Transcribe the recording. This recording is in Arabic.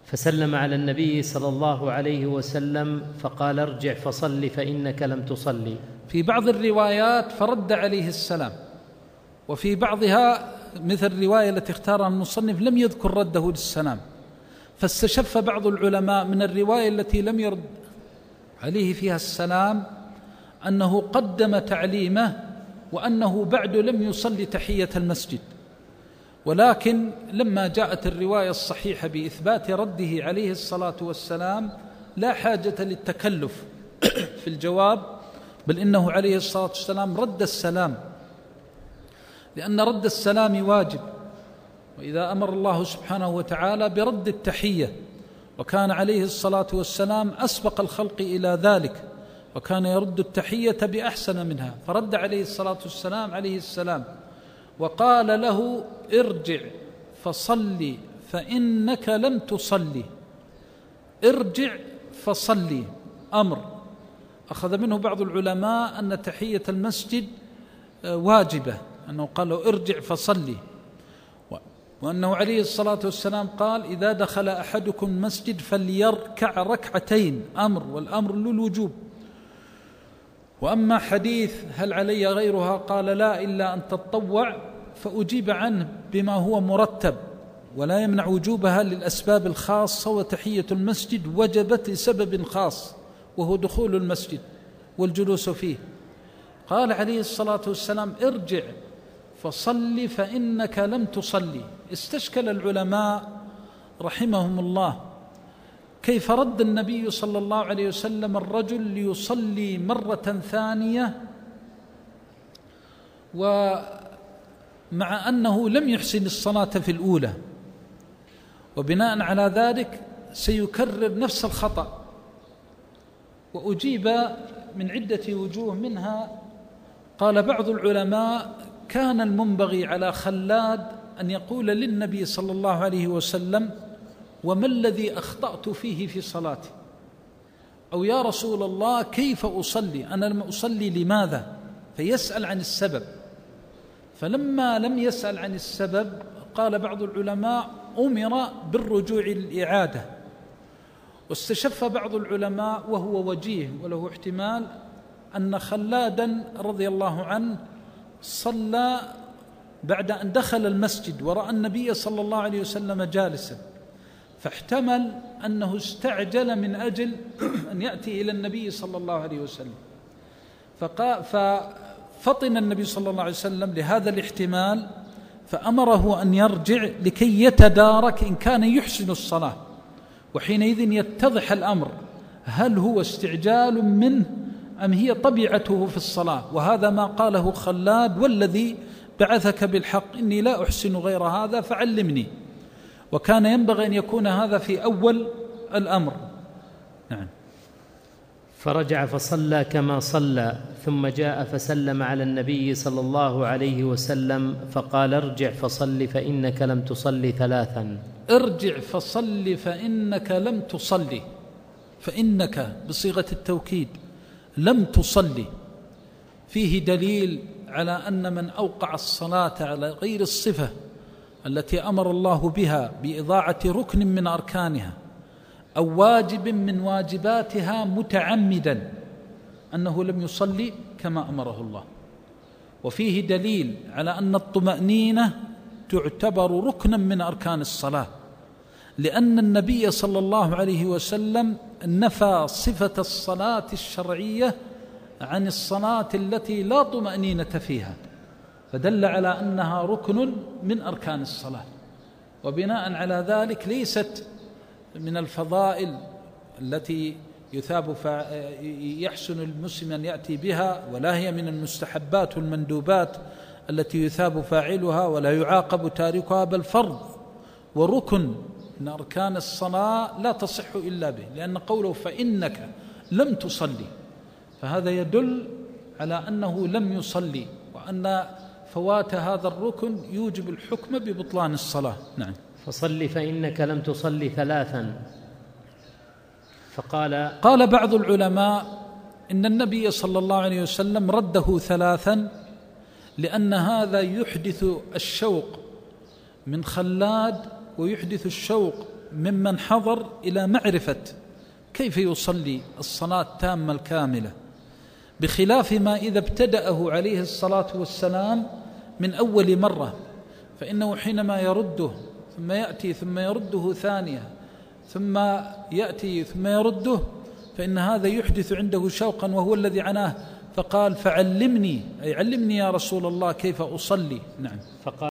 فسلم على النبي صلى الله عليه وسلم فقال: ارجع فصل فإنك لم تصلي. في بعض الروايات فرد عليه السلام، وفي بعضها مثل الرواية التي اختارها المصنف لم يذكر رده للسلام، فاستشف بعض العلماء من الرواية التي لم يرد عليه فيها السلام أنه قدم تعليمه وأنه بعد لم يصلي تحية المسجد، ولكن لما جاءت الرواية الصحيحة بإثبات رده عليه الصلاة والسلام لا حاجة للتكلف في الجواب، بل إنه عليه الصلاة والسلام رد السلام، لأن رد السلام واجب، وإذا أمر الله سبحانه وتعالى برد التحية، وكان عليه الصلاة والسلام أسبق الخلق إلى ذلك، وكان يرد التحية بأحسن منها، فرد عليه الصلاة والسلام عليه السلام وقال له: ارجع فصلي فإنك لم تصلي. ارجع فصلي أمر أخذ منه بعض العلماء أن تحية المسجد واجبة، أنه قال له: ارجع فصلي، وأنه عليه الصلاة والسلام قال: إذا دخل أحدكم المسجد فليركع ركعتين، أمر، والأمر للوجوب. وأما حديث هل علي غيرها قال: لا إلا أن تتطوع، فأجيب عنه بما هو مرتب ولا يمنع وجوبها للأسباب الخاصة، وتحية المسجد وجبت لسبب خاص وهو دخول المسجد والجلوس فيه. قال عليه الصلاة والسلام: ارجع فصل فإنك لم تصلي. استشكل العلماء رحمهم الله كيف رد النبي صلى الله عليه وسلم الرجل ليصلي مرة ثانية ومع أنه لم يحسن الصلاة في الأولى، وبناء على ذلك سيكرر نفس الخطأ. وأجيب من عدة وجوه، منها قال بعض العلماء: كان المنبغي على خلاد أن يقول للنبي صلى الله عليه وسلم: وما الذي أخطأت فيه في صلاتي؟ أو يا رسول الله كيف أصلي؟ أنا لم أصلي لماذا؟ فيسأل عن السبب. فلما لم يسأل عن السبب قال بعض العلماء: أمر بالرجوع للإعادة. واستشف بعض العلماء وهو وجيه وله احتمال أن خلادا رضي الله عنه صلى بعد أن دخل المسجد ورأى النبي صلى الله عليه وسلم جالسا، فاحتمل أنه استعجل من أجل أن يأتي إلى النبي صلى الله عليه وسلم، ففطن النبي صلى الله عليه وسلم لهذا الاحتمال، فأمره أن يرجع لكي يتدارك إن كان يحسن الصلاة، وحينئذ يتضح الأمر هل هو استعجال منه أم هي طبيعته في الصلاة. وهذا ما قاله خلاد: والذي بعثك بالحق إني لا أحسن غير هذا فعلمني. وكان ينبغي أن يكون هذا في أول الأمر. نعم. فرجع فصلى كما صلى، ثم جاء فسلم على النبي صلى الله عليه وسلم فقال: ارجع فصل فإنك لم تصلي ثلاثا. ارجع فصل فإنك لم تصلي، فإنك بصيغة التوكيد لم تصلي، فيه دليل على أن من أوقع الصلاة على غير الصفة التي أمر الله بها بإضاعة ركن من أركانها أو واجب من واجباتها متعمدا أنه لم يصلي كما أمره الله. وفيه دليل على أن الطمأنينة تعتبر ركنا من أركان الصلاة، لأن النبي صلى الله عليه وسلم نفى صفة الصلاة الشرعية عن الصلاة التي لا طمأنينة فيها، فدل على أنها ركن من أركان الصلاة. وبناء على ذلك ليست من الفضائل التي يحسن المسلم أن يأتي بها، ولا هي من المستحبات والمندوبات التي يثاب فاعلها ولا يعاقب تاركها، بل فرض وركن من أركان الصلاة لا تصح إلا به، لأن قوله فإنك لم تصلي فهذا يدل على أنه لم يصلي، وأن فوات هذا الركن يوجب الحكم ببطلان الصلاة. نعم. فصل فإنك لم تصلي ثلاثا. قال بعض العلماء إن النبي صلى الله عليه وسلم رده ثلاثا لأن هذا يحدث الشوق من خلاد ويحدث الشوق ممن حضر إلى معرفة كيف يصلي الصلاة التامة الكاملة، بخلاف ما إذا ابتدأه عليه الصلاة والسلام من أول مرة، فإنه حينما يرده ثم يأتي ثم يرده ثانية ثم يأتي ثم يرده، فإن هذا يحدث عنده شوقا، وهو الذي عناه فقال فعلمني، أي علمني يا رسول الله كيف أصلي. نعم.